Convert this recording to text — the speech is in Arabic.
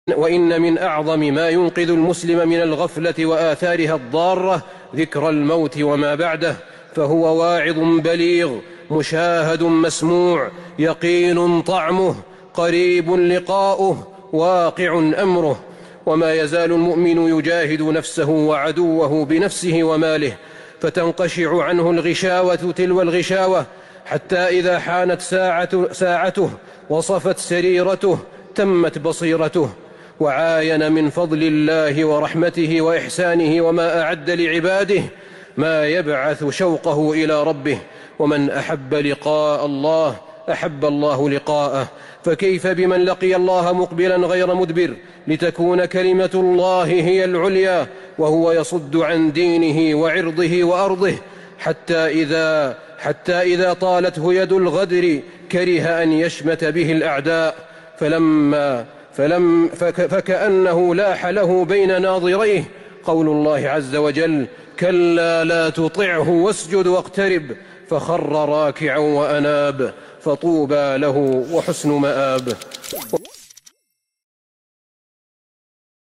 وإن من أعظم ما ينقذ المسلم من الغفلة وآثارها الضارة ذكر الموت وما بعده، فهو واعظ بليغ، مشاهد مسموع، يقين طعمه، قريب لقاؤه، واقع أمره. وما يزال المؤمن يجاهد نفسه وعدوه بنفسه وماله، فتنقشع عنه الغشاوة تلو الغشاوة، حتى إذا حانت ساعته وصفت سريرته تمت بصيرته، وعاين من فضل الله ورحمته وإحسانه وما أعد لعباده ما يبعث شوقه إلى ربه. ومن أحب لقاء الله أحب الله لقاءه، فكيف بمن لقي الله مقبلا غير مدبر لتكون كلمة الله هي العليا وهو يصد عن دينه وعرضه وأرضه، حتى إذا طالته يد الغدر كره أن يشمت به الأعداء، فكأنه لاح له بين ناظريه قول الله عز وجل: كلا لا تطعه واسجد واقترب، فخر راكعا وأناب، فطوبى له وحسن مآب.